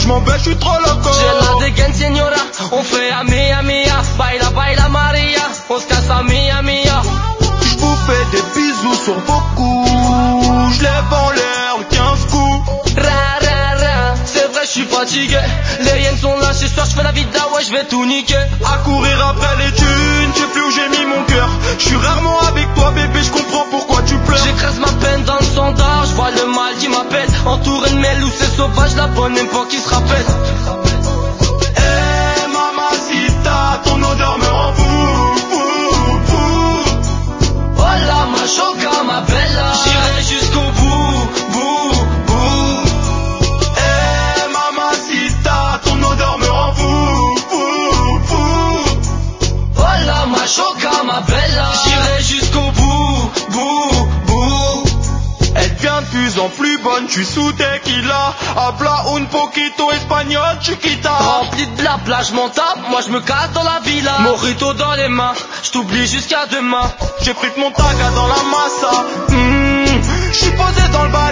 je m'en vais, je suis trop loco. J'ai la dégaine, señora, on fait a mia mia. Baila, baila Maria, on se casse à mia mia. Je vous fais des bisous sur vos coups, je lève en l'air le 15 coups. Ra ra ra, c'est vrai, je suis fatigué. Les yens sont là, ce soir je fais la vida, ouais, je vais tout niquer. À courir après les thunes, je sais plus où j'ai mis mon cœur. Je suis rarement avec toi bébé, je comprends pourquoi tu pleures. J'écrase ma peine dans le standard, je vois le mal qui m'appelle. Entouré de mes loups, c'est sauvage, la bonne époque qui se rappelle. Eh mamacita, ton odeur me rend fou, fou, fou. Hola ma choca, ma bella, j'irai jusqu'au bout, bout, bout. Eh mamacita, ton odeur me rend fou, fou, fou. Hola ma choca, ma bella, j'irai jusqu'au bout, bout, bout. Elle devient de plus en plus bonne, je suis sous tequila. Habla un poquito espagnol, chiquita. Rempli de blabla, je m'en tape, moi je me casse dans la villa. Mojito dans les mains, je t'oublie jusqu'à demain. J'ai pris mon taga dans la massa. Je suis posé dans le bar.